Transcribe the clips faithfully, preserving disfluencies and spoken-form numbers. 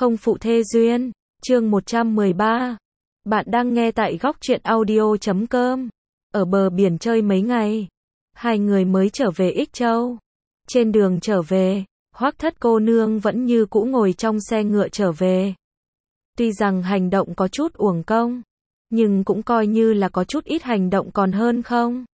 Không phụ thê duyên, chương một trăm mười ba. Bạn đang nghe tại góc truyện audio chấm com. Ở bờ biển chơi mấy ngày, hai người mới trở về Ích Châu. Trên đường trở về, Hoắc Thất cô nương vẫn như cũ ngồi trong xe ngựa trở về. Tuy rằng hành động có chút uổng công, nhưng cũng coi như là có chút ít hành động còn hơn không.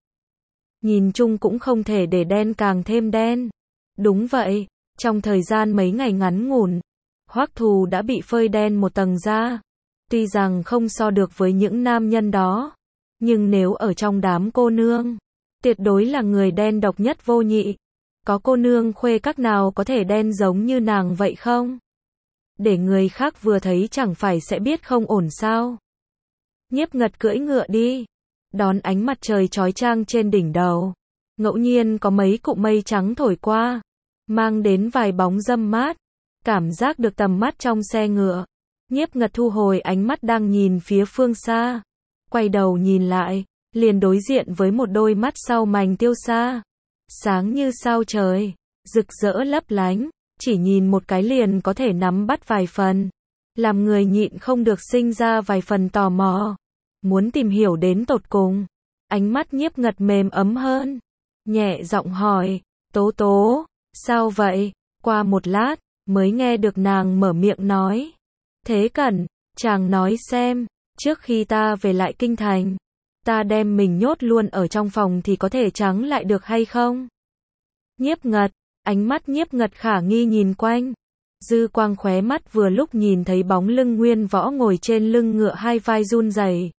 Nhìn chung cũng không thể để đen càng thêm đen. Đúng vậy, trong thời gian mấy ngày ngắn ngủn, Hoắc Thù đã bị phơi đen một tầng da. Tuy rằng không so được với những nam nhân đó, nhưng nếu ở trong đám cô nương, tuyệt đối là người đen độc nhất vô nhị. Có cô nương khuê các nào có thể đen giống như nàng vậy không? Để người khác vừa thấy chẳng phải sẽ biết không ổn sao? Nhiếp Ngật cưỡi ngựa đi, đón ánh mặt trời chói chang trên đỉnh đầu. Ngẫu nhiên có mấy cụm mây trắng thổi qua, mang đến vài bóng râm mát. Cảm giác được tầm mắt trong xe ngựa, Nhiếp Ngật thu hồi ánh mắt đang nhìn phía phương xa. Quay đầu nhìn lại, liền đối diện với một đôi mắt sau mành tiêu xa. Sáng như sao trời, rực rỡ lấp lánh, chỉ nhìn một cái liền có thể nắm bắt vài phần. Làm người nhịn không được sinh ra vài phần tò mò, muốn tìm hiểu đến tột cùng. Ánh mắt Nhiếp Ngật mềm ấm hơn, nhẹ giọng hỏi, Tố Tố, sao vậy? Qua một lát, mới nghe được nàng mở miệng nói. Thế Cẩn, chàng nói xem, trước khi ta về lại kinh thành, ta đem mình nhốt luôn ở trong phòng thì có thể trắng lại được hay không? Nhiếp Ngật, ánh mắt Nhiếp Ngật khả nghi nhìn quanh. Dư quang khóe mắt vừa lúc nhìn thấy bóng lưng Nguyên Võ ngồi trên lưng ngựa hai vai run rẩy.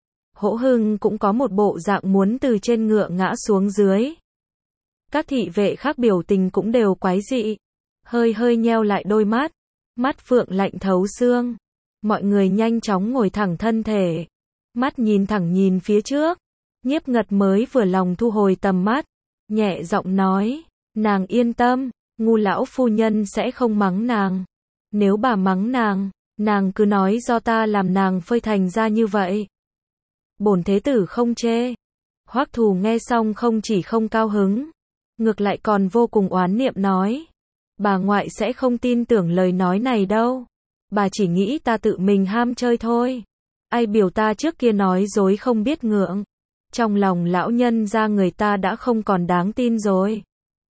Hỗ Hưng cũng có một bộ dạng muốn từ trên ngựa ngã xuống dưới. Các thị vệ khác biểu tình cũng đều quái dị, hơi hơi nheo lại đôi mắt, mắt phượng lạnh thấu xương. Mọi người nhanh chóng ngồi thẳng thân thể, mắt nhìn thẳng nhìn phía trước. Nhiếp Ngật mới vừa lòng thu hồi tầm mắt, nhẹ giọng nói, nàng yên tâm, Ngu lão phu nhân sẽ không mắng nàng. Nếu bà mắng nàng, nàng cứ nói do ta làm nàng phơi thành ra như vậy. Bổn thế tử không chê. Hoắc Thù nghe xong không chỉ không cao hứng, ngược lại còn vô cùng oán niệm nói, bà ngoại sẽ không tin tưởng lời nói này đâu. Bà chỉ nghĩ ta tự mình ham chơi thôi. Ai biểu ta trước kia nói dối không biết ngượng. Trong lòng lão nhân ra người ta đã không còn đáng tin rồi.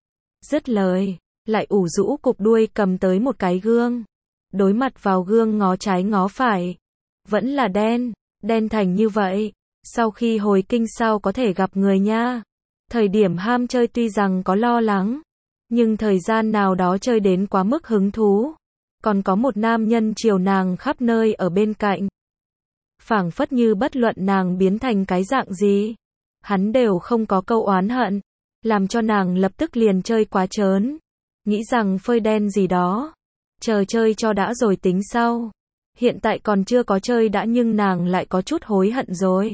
Dứt lời, lại ủ rũ cục đuôi cầm tới một cái gương. Đối mặt vào gương ngó trái ngó phải. Vẫn là đen, đen thành như vậy. Sau khi hồi kinh sao có thể gặp người nha. Thời điểm ham chơi tuy rằng có lo lắng, nhưng thời gian nào đó chơi đến quá mức hứng thú. Còn có một nam nhân chiều nàng khắp nơi ở bên cạnh. Phảng phất như bất luận nàng biến thành cái dạng gì, hắn đều không có câu oán hận, làm cho nàng lập tức liền chơi quá trớn. Nghĩ rằng phơi đen gì đó, chờ chơi cho đã rồi tính sau. Hiện tại còn chưa có chơi đã nhưng nàng lại có chút hối hận rồi.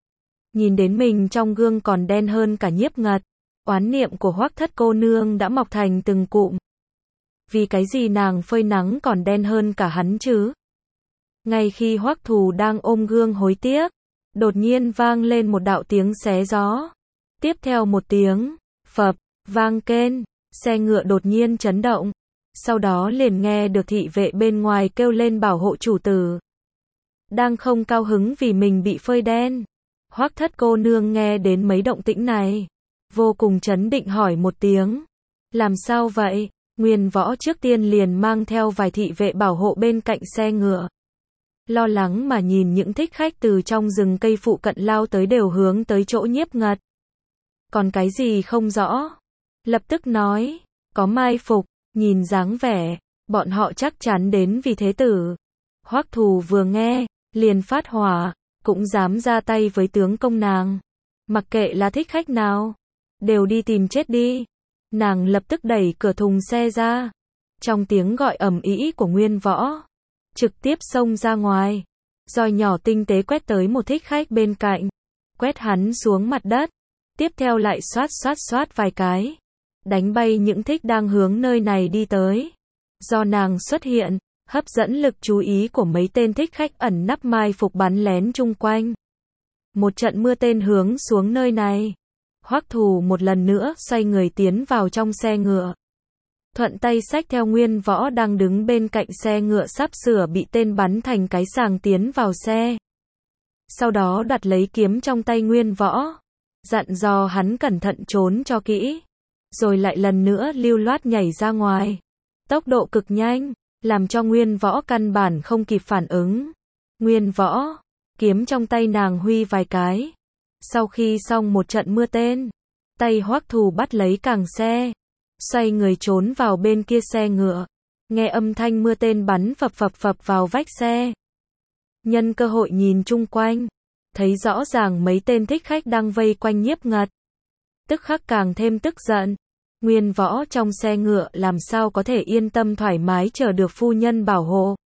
Nhìn đến mình trong gương còn đen hơn cả Nhiếp Ngật, oán niệm của Hoắc Thất cô nương đã mọc thành từng cụm. Vì cái gì nàng phơi nắng còn đen hơn cả hắn chứ? Ngay khi Hoắc Thù đang ôm gương hối tiếc, đột nhiên vang lên một đạo tiếng xé gió. Tiếp theo một tiếng phập vang kên, xe ngựa đột nhiên chấn động. Sau đó liền nghe được thị vệ bên ngoài kêu lên bảo hộ chủ tử. Đang không cao hứng vì mình bị phơi đen, Hoắc Thất cô nương nghe đến mấy động tĩnh này, vô cùng chấn định hỏi một tiếng. Làm sao vậy? Nguyên Võ trước tiên liền mang theo vài thị vệ bảo hộ bên cạnh xe ngựa. Lo lắng mà nhìn những thích khách từ trong rừng cây phụ cận lao tới đều hướng tới chỗ Nhiếp Ngật. Còn cái gì không rõ? Lập tức nói, có mai phục, nhìn dáng vẻ, bọn họ chắc chắn đến vì thế tử. Hoắc Thù vừa nghe, liền phát hỏa, cũng dám ra tay với tướng công nàng. Mặc kệ là thích khách nào, đều đi tìm chết đi. Nàng lập tức đẩy cửa thùng xe ra. Trong tiếng gọi ầm ĩ của Nguyên Võ, trực tiếp xông ra ngoài. Roi nhỏ tinh tế quét tới một thích khách bên cạnh, quét hắn xuống mặt đất. Tiếp theo lại xoát xoát xoát vài cái, đánh bay những thích đang hướng nơi này đi tới. Do nàng xuất hiện, hấp dẫn lực chú ý của mấy tên thích khách ẩn nấp mai phục bắn lén chung quanh. Một trận mưa tên hướng xuống nơi này. Hoắc Thù một lần nữa xoay người tiến vào trong xe ngựa. thuận tay xách theo Nguyên Võ đang đứng bên cạnh xe ngựa sắp sửa bị tên bắn thành cái sàng tiến vào xe. Sau đó đặt lấy kiếm trong tay Nguyên Võ, dặn dò hắn cẩn thận trốn cho kỹ, rồi lại lần nữa lưu loát nhảy ra ngoài. Tốc độ cực nhanh, làm cho Nguyên Võ căn bản không kịp phản ứng. Nguyên Võ, kiếm trong tay nàng huy vài cái. Sau khi xong một trận mưa tên, tay Hoắc Thù bắt lấy càng xe, xoay người trốn vào bên kia xe ngựa. Nghe âm thanh mưa tên bắn phập phập phập vào vách xe. Nhân cơ hội nhìn chung quanh, thấy rõ ràng mấy tên thích khách đang vây quanh Nhiếp Ngật. Tức khắc càng thêm tức giận. Nguyên Võ trong xe ngựa làm sao có thể yên tâm thoải mái chờ được phu nhân bảo hộ.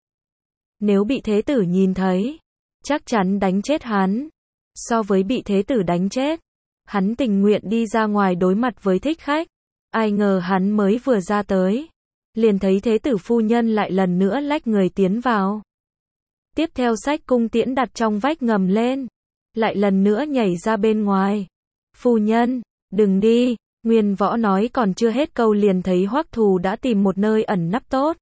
Nếu bị thế tử nhìn thấy, chắc chắn đánh chết hắn. So với bị thế tử đánh chết, hắn tình nguyện đi ra ngoài đối mặt với thích khách. Ai ngờ hắn mới vừa ra tới, liền thấy thế tử phu nhân lại lần nữa lách người tiến vào. Tiếp theo xách cung tiễn đặt trong vách ngầm lên, lại lần nữa nhảy ra bên ngoài. Phu nhân, đừng đi. Nguyên Võ nói còn chưa hết câu liền thấy Hoắc Thù đã tìm một nơi ẩn nấp tốt.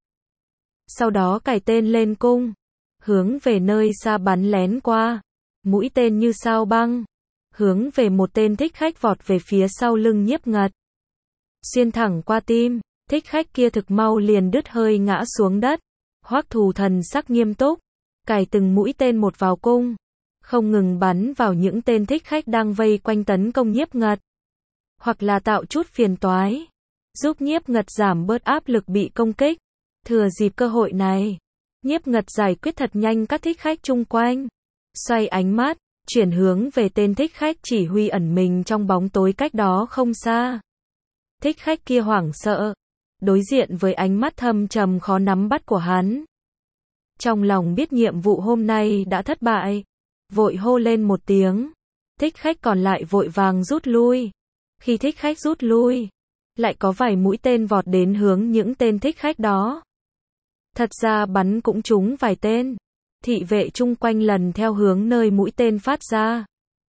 Sau đó cài tên lên cung, hướng về nơi xa bắn lén qua. Mũi tên như sao băng, hướng về một tên thích khách vọt về phía sau lưng Nhiếp Ngật. Xuyên thẳng qua tim, thích khách kia thực mau liền đứt hơi ngã xuống đất. Hoắc Thù thần sắc nghiêm túc, cài từng mũi tên một vào cung, không ngừng bắn vào những tên thích khách đang vây quanh tấn công Nhiếp Ngật, hoặc là tạo chút phiền toái, giúp Nhiếp Ngật giảm bớt áp lực bị công kích. Thừa dịp cơ hội này, Nhiếp Ngật giải quyết thật nhanh các thích khách chung quanh, xoay ánh mắt, chuyển hướng về tên thích khách chỉ huy ẩn mình trong bóng tối cách đó không xa. Thích khách kia hoảng sợ, đối diện với ánh mắt thâm trầm khó nắm bắt của hắn. Trong lòng biết nhiệm vụ hôm nay đã thất bại, vội hô lên một tiếng. Thích khách còn lại vội vàng rút lui. Khi thích khách rút lui, lại có vài mũi tên vọt đến hướng những tên thích khách đó. Thật ra bắn cũng trúng vài tên. Thị vệ chung quanh lần theo hướng nơi mũi tên phát ra.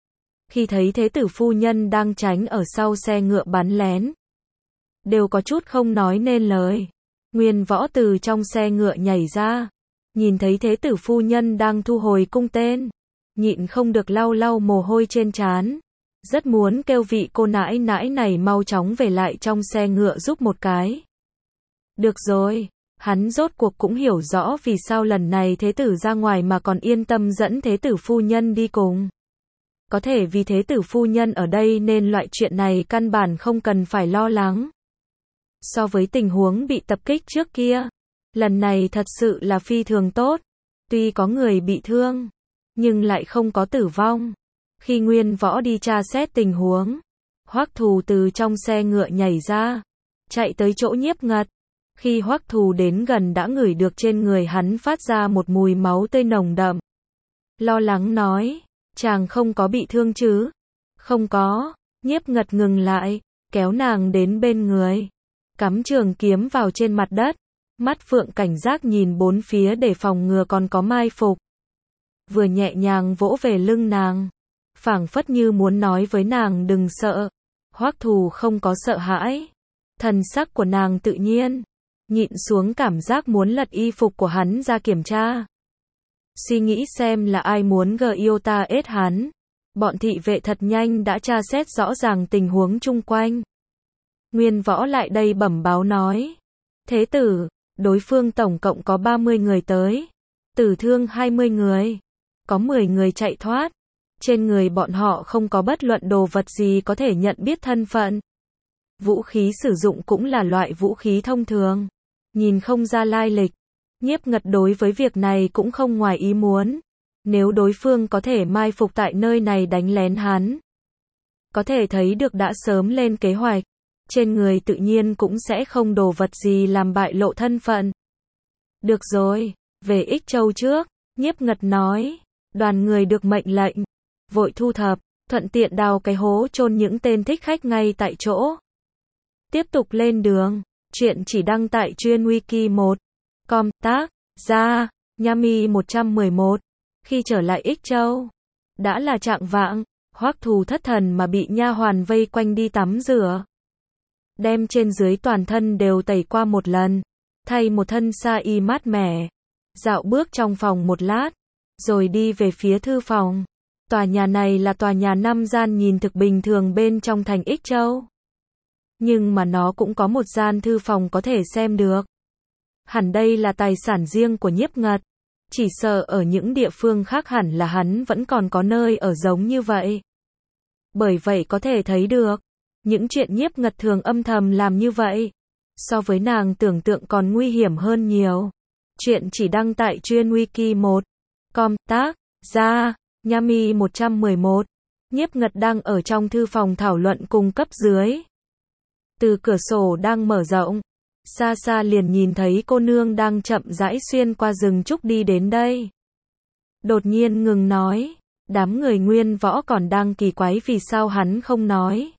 Khi thấy thế tử phu nhân đang tránh ở sau xe ngựa bắn lén, đều có chút không nói nên lời. Nguyên Võ từ trong xe ngựa nhảy ra, nhìn thấy thế tử phu nhân đang thu hồi cung tên, nhịn không được lau lau mồ hôi trên trán. Rất muốn kêu vị cô nãi nãi này mau chóng về lại trong xe ngựa giúp một cái. Được rồi, hắn rốt cuộc cũng hiểu rõ vì sao lần này thế tử ra ngoài mà còn yên tâm dẫn thế tử phu nhân đi cùng. Có thể vì thế tử phu nhân ở đây nên loại chuyện này căn bản không cần phải lo lắng. So với tình huống bị tập kích trước kia, lần này thật sự là phi thường tốt. Tuy có người bị thương, nhưng lại không có tử vong. Khi Nguyên Võ đi tra xét tình huống, Hoắc Thù từ trong xe ngựa nhảy ra, chạy tới chỗ Nhiếp Ngật. Khi Hoắc Thù đến gần đã ngửi được trên người hắn phát ra một mùi máu tươi nồng đậm. Lo lắng nói, chàng không có bị thương chứ? Không có. Nhiếp Ngật ngừng lại, kéo nàng đến bên người, cắm trường kiếm vào trên mặt đất, mắt phượng cảnh giác nhìn bốn phía để phòng ngừa còn có mai phục. Vừa nhẹ nhàng vỗ về lưng nàng, phảng phất như muốn nói với nàng đừng sợ. Hoắc Thù không có sợ hãi, thần sắc của nàng tự nhiên, nhịn xuống cảm giác muốn lật y phục của hắn ra kiểm tra. Suy nghĩ xem là ai muốn gờ yêu ta ết hắn. Bọn thị vệ thật nhanh đã tra xét rõ ràng tình huống chung quanh. Nguyên Võ lại đây bẩm báo nói, thế tử, đối phương tổng cộng có ba mươi người tới, tử thương hai mươi người, có mười người chạy thoát. Trên người bọn họ không có bất luận đồ vật gì có thể nhận biết thân phận. Vũ khí sử dụng cũng là loại vũ khí thông thường, nhìn không ra lai lịch. Nhiếp Ngật đối với việc này cũng không ngoài ý muốn. Nếu đối phương có thể mai phục tại nơi này đánh lén hắn, có thể thấy được đã sớm lên kế hoạch. Trên người tự nhiên cũng sẽ không đồ vật gì làm bại lộ thân phận. Được rồi, về Ích Châu trước, Nhiếp Ngật nói. Đoàn người được mệnh lệnh, vội thu thập, thuận tiện đào cái hố chôn những tên thích khách ngay tại chỗ. Tiếp tục lên đường, chuyện chỉ đăng tại chuyên wiki một com tác ra, Yami một trăm mười một. Khi trở lại Ích Châu, đã là trạng vạng, Hoắc Thù thất thần mà bị nha hoàn vây quanh đi tắm rửa. đem trên dưới toàn thân đều tẩy qua một lần, thay một thân sa y mát mẻ, dạo bước trong phòng một lát, rồi đi về phía thư phòng. Tòa nhà này là tòa nhà năm gian nhìn thực bình thường bên trong thành Ích Châu. Nhưng mà nó cũng có một gian thư phòng có thể xem được. Hẳn đây là tài sản riêng của Nhiếp Ngật. Chỉ sợ ở những địa phương khác hẳn là hắn vẫn còn có nơi ở giống như vậy. Bởi vậy có thể thấy được, những chuyện Nhiếp Ngật thường âm thầm làm như vậy, so với nàng tưởng tượng còn nguy hiểm hơn nhiều. Chuyện chỉ đăng tại chuyên wiki một com tác gia Nhami một trăm mười một. Nhiếp Ngật đang ở trong thư phòng thảo luận cùng cấp dưới. Từ cửa sổ đang mở rộng, xa xa liền nhìn thấy cô nương đang chậm rãi xuyên qua rừng trúc đi đến đây. Đột nhiên ngừng nói, đám người Nguyên Võ còn đang kỳ quái vì sao hắn không nói.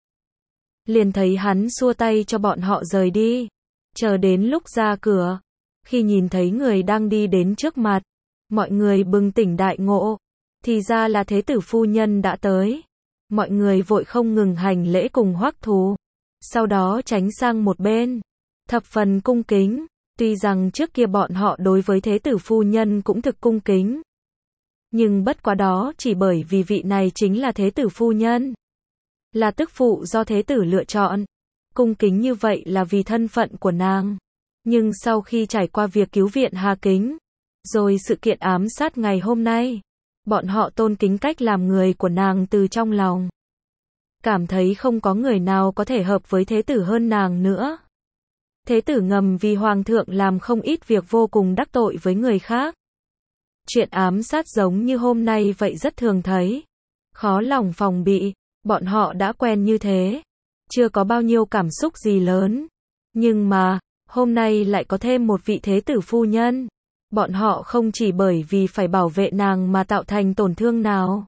Liền thấy hắn xua tay cho bọn họ rời đi. Chờ đến lúc ra cửa, khi nhìn thấy người đang đi đến trước mặt, mọi người bừng tỉnh đại ngộ, thì ra là thế tử phu nhân đã tới. Mọi người vội không ngừng hành lễ cùng Hoắc Thù, sau đó tránh sang một bên, thập phần cung kính. Tuy rằng trước kia bọn họ đối với thế tử phu nhân cũng thực cung kính, nhưng bất quá đó chỉ bởi vì vị này chính là thế tử phu nhân, là tức phụ do thế tử lựa chọn. Cung kính như vậy là vì thân phận của nàng. Nhưng sau khi trải qua việc cứu viện Hà Kính, rồi sự kiện ám sát ngày hôm nay, bọn họ tôn kính cách làm người của nàng từ trong lòng. Cảm thấy không có người nào có thể hợp với thế tử hơn nàng nữa. Thế tử ngầm vì hoàng thượng làm không ít việc vô cùng đắc tội với người khác. Chuyện ám sát giống như hôm nay vậy rất thường thấy. Khó lòng phòng bị, bọn họ đã quen như thế. Chưa có bao nhiêu cảm xúc gì lớn. Nhưng mà, hôm nay lại có thêm một vị thế tử phu nhân. Bọn họ không chỉ bởi vì phải bảo vệ nàng mà tạo thành tổn thương nào,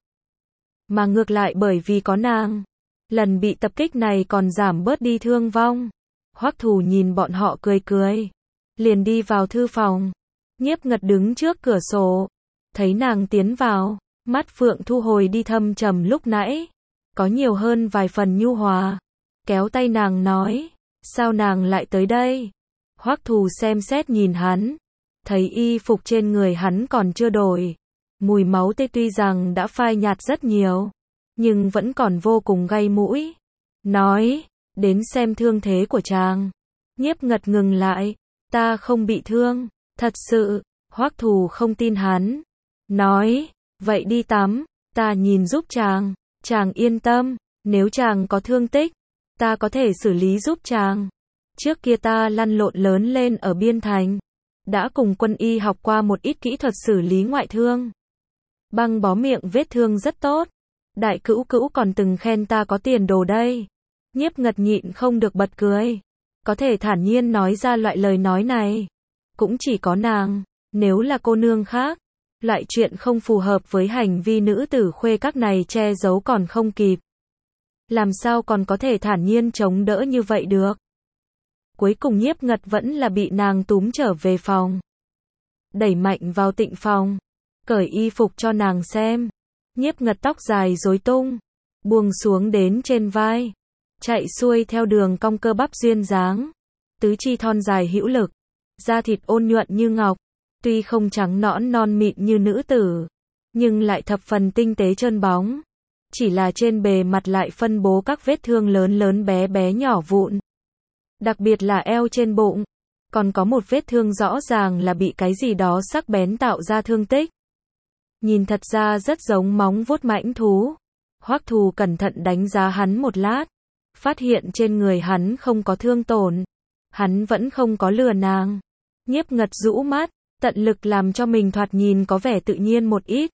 mà ngược lại bởi vì có nàng, lần bị tập kích này còn giảm bớt đi thương vong. Hoắc Thù nhìn bọn họ cười cười, liền đi vào thư phòng. Nhiếp Ngật đứng trước cửa sổ, thấy nàng tiến vào, mắt phượng thu hồi đi thâm trầm lúc nãy, có nhiều hơn vài phần nhu hòa, kéo tay nàng nói, sao nàng lại tới đây? Hoắc Thù xem xét nhìn hắn, thấy y phục trên người hắn còn chưa đổi, mùi máu tươi tuy rằng đã phai nhạt rất nhiều, nhưng vẫn còn vô cùng gay mũi. Nói, đến xem thương thế của chàng. Nhiếp Ngật ngừng lại, ta không bị thương, thật sự. Hoắc Thù không tin hắn, nói, vậy đi tắm, ta nhìn giúp chàng, chàng yên tâm, nếu chàng có thương tích, ta có thể xử lý giúp chàng. Trước kia ta lăn lộn lớn lên ở Biên Thành, đã cùng quân y học qua một ít kỹ thuật xử lý ngoại thương. Băng bó miệng vết thương rất tốt. Đại cữu cữu còn từng khen ta có tiền đồ đây. Nhiếp Ngật nhịn không được bật cười. Có thể thản nhiên nói ra loại lời nói này, cũng chỉ có nàng. Nếu là cô nương khác, loại chuyện không phù hợp với hành vi nữ tử khuê các này che giấu còn không kịp, làm sao còn có thể thản nhiên chống đỡ như vậy được. Cuối cùng Nhiếp Ngật vẫn là bị nàng túm trở về phòng, đẩy mạnh vào tịnh phòng, cởi y phục cho nàng xem. Nhiếp Ngật tóc dài rối tung, buông xuống đến trên vai, chạy xuôi theo đường cong cơ bắp duyên dáng, tứ chi thon dài hữu lực, da thịt ôn nhuận như ngọc, tuy không trắng nõn non mịn như nữ tử, nhưng lại thập phần tinh tế trơn bóng, chỉ là trên bề mặt lại phân bố các vết thương lớn lớn bé bé nhỏ vụn. Đặc biệt là eo trên bụng, còn có một vết thương rõ ràng là bị cái gì đó sắc bén tạo ra thương tích. Nhìn thật ra rất giống móng vuốt mãnh thú. Hoắc Thù cẩn thận đánh giá hắn một lát, phát hiện trên người hắn không có thương tổn. Hắn vẫn không có lừa nàng. Nhiếp Ngật rũ mắt, tận lực làm cho mình thoạt nhìn có vẻ tự nhiên một ít.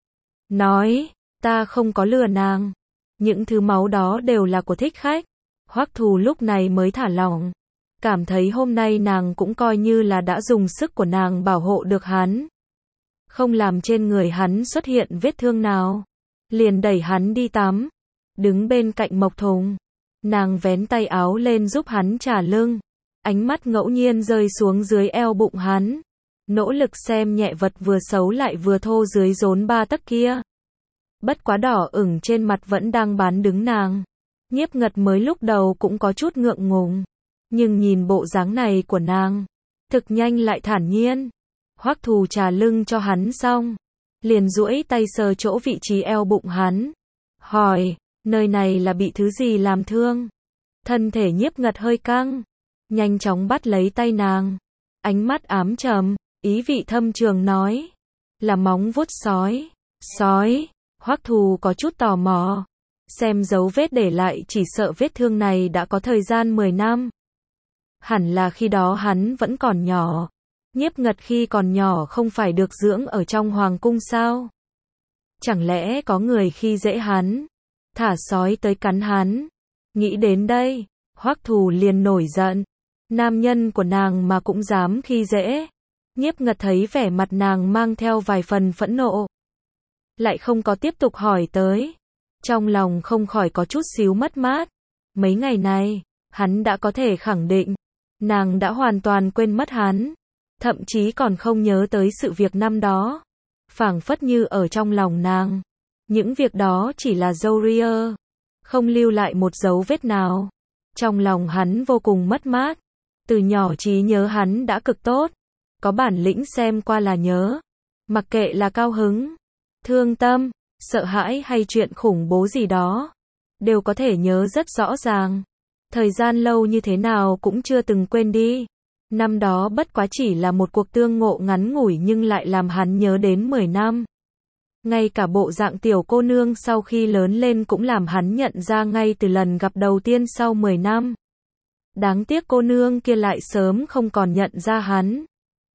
Nói, ta không có lừa nàng. Những thứ máu đó đều là của thích khách. Hoắc Thù lúc này mới thả lỏng, cảm thấy hôm nay nàng cũng coi như là đã dùng sức của nàng bảo hộ được hắn, không làm trên người hắn xuất hiện vết thương nào. Liền đẩy hắn đi tắm, đứng bên cạnh Mộc Thùng, nàng vén tay áo lên giúp hắn trả lưng, ánh mắt ngẫu nhiên rơi xuống dưới eo bụng hắn, nỗ lực xem nhẹ vật vừa xấu lại vừa thô dưới rốn ba tấc kia. Bất quá đỏ ửng trên mặt vẫn đang bán đứng nàng. Nhiếp Ngật mới lúc đầu cũng có chút ngượng ngùng, Nhưng nhìn bộ dáng này của nàng, thực nhanh lại thản nhiên. Hoắc Thù trà lưng cho hắn xong, liền duỗi tay sờ chỗ vị trí eo bụng hắn, hỏi, nơi này là bị thứ gì làm thương? Thân thể Nhiếp Ngật hơi căng, nhanh chóng bắt lấy tay nàng, ánh mắt ám trầm, ý vị thâm trường nói, là móng vuốt sói. Sói? Hoắc Thù có chút tò mò, xem dấu vết để lại chỉ sợ vết thương này đã có thời gian mười năm. Hẳn là khi đó hắn vẫn còn nhỏ. Nhiếp Ngật khi còn nhỏ không phải được dưỡng ở trong hoàng cung sao? Chẳng lẽ có người khi dễ hắn, thả sói tới cắn hắn? Nghĩ đến đây, Hoắc Thù liền nổi giận. Nam nhân của nàng mà cũng dám khi dễ. Nhiếp Ngật thấy vẻ mặt nàng mang theo vài phần phẫn nộ, lại không có tiếp tục hỏi tới. Trong lòng không khỏi có chút xíu mất mát. Mấy ngày này, hắn đã có thể khẳng định, nàng đã hoàn toàn quên mất hắn, thậm chí còn không nhớ tới sự việc năm đó. Phảng phất như ở trong lòng nàng, những việc đó chỉ là râu ria, không lưu lại một dấu vết nào. Trong lòng hắn vô cùng mất mát. Từ nhỏ trí nhớ hắn đã cực tốt, có bản lĩnh xem qua là nhớ. Mặc kệ là cao hứng, thương tâm, sợ hãi hay chuyện khủng bố gì đó, đều có thể nhớ rất rõ ràng. Thời gian lâu như thế nào cũng chưa từng quên đi. Năm đó bất quá chỉ là một cuộc tương ngộ ngắn ngủi nhưng lại làm hắn nhớ đến mười năm. Ngay cả bộ dạng tiểu cô nương sau khi lớn lên cũng làm hắn nhận ra ngay từ lần gặp đầu tiên sau mười năm. Đáng tiếc cô nương kia lại sớm không còn nhận ra hắn.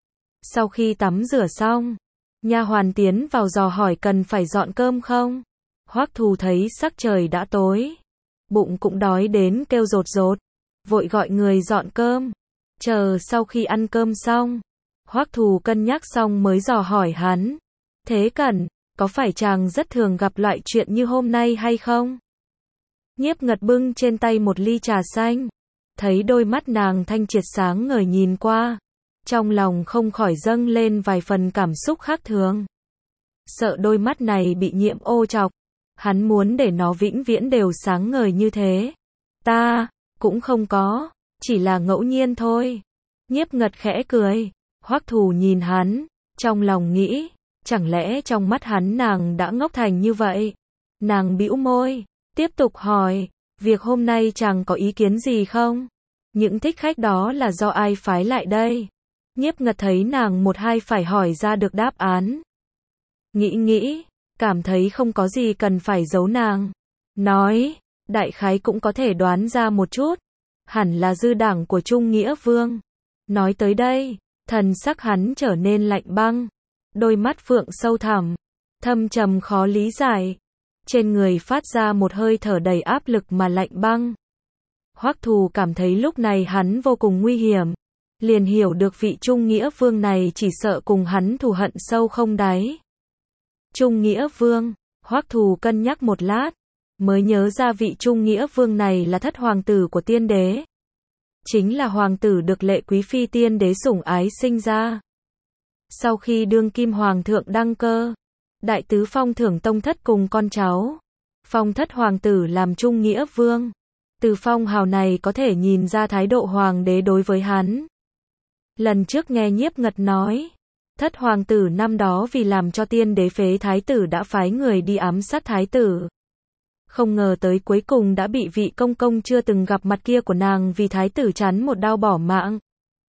Sau khi tắm rửa xong, nha hoàn tiến vào dò hỏi cần phải dọn cơm không. Hoắc Thù thấy sắc trời đã tối, bụng cũng đói đến kêu rột rột, vội gọi người dọn cơm. Chờ sau khi ăn cơm xong, Hoắc Thù cân nhắc xong mới dò hỏi hắn, thế Cẩn, có phải chàng rất thường gặp loại chuyện như hôm nay hay không? Nhiếp Ngật bưng trên tay một ly trà xanh, thấy đôi mắt nàng thanh triệt sáng ngời nhìn qua, trong lòng không khỏi dâng lên vài phần cảm xúc khác thường. Sợ đôi mắt này bị nhiễm ô trọc, hắn muốn để nó vĩnh viễn đều sáng ngời như thế. Ta, cũng không có, chỉ là ngẫu nhiên thôi. Nhiếp Ngật khẽ cười. Hoắc Thù nhìn hắn, trong lòng nghĩ, chẳng lẽ trong mắt hắn nàng đã ngốc thành như vậy? Nàng bĩu môi, tiếp tục hỏi, việc hôm nay chàng có ý kiến gì không? Những thích khách đó là do ai phái lại đây? Nhiếp Ngật thấy nàng một hai phải hỏi ra được đáp án. Nghĩ nghĩ, cảm thấy không có gì cần phải giấu nàng. Nói, đại khái cũng có thể đoán ra một chút. Hẳn là dư đảng của Trung Nghĩa Vương. Nói tới đây, thần sắc hắn trở nên lạnh băng. Đôi mắt phượng sâu thẳm, thâm trầm khó lý giải. Trên người phát ra một hơi thở đầy áp lực mà lạnh băng. Hoắc Thù cảm thấy lúc này hắn vô cùng nguy hiểm. Liền hiểu được vị Trung Nghĩa Vương này chỉ sợ cùng hắn thù hận sâu không đáy. Trung Nghĩa Vương, Hoắc Thù cân nhắc một lát, mới nhớ ra vị Trung Nghĩa Vương này là thất hoàng tử của tiên đế. Chính là hoàng tử được Lệ Quý Phi tiên đế sủng ái sinh ra. Sau khi đương kim hoàng thượng đăng cơ, đại tứ phong thưởng tông thất cùng con cháu, phong thất hoàng tử làm Trung Nghĩa Vương. Từ phong hào này có thể nhìn ra thái độ hoàng đế đối với hắn. Lần trước nghe Nhiếp Ngật nói, thất hoàng tử năm đó vì làm cho tiên đế phế thái tử đã phái người đi ám sát thái tử. Không ngờ tới cuối cùng đã bị vị công công chưa từng gặp mặt kia của nàng vì thái tử chắn một đao bỏ mạng.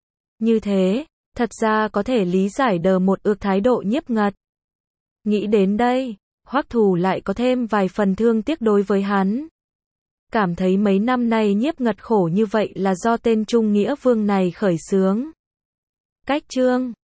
Như thế, thật ra có thể lý giải đờ một ước thái độ Nhiếp Ngật. Nghĩ đến đây, Hoắc Thù lại có thêm vài phần thương tiếc đối với hắn. Cảm thấy mấy năm nay Nhiếp Ngật khổ như vậy là do tên Trung Nghĩa Vương này khởi xướng. Cách chương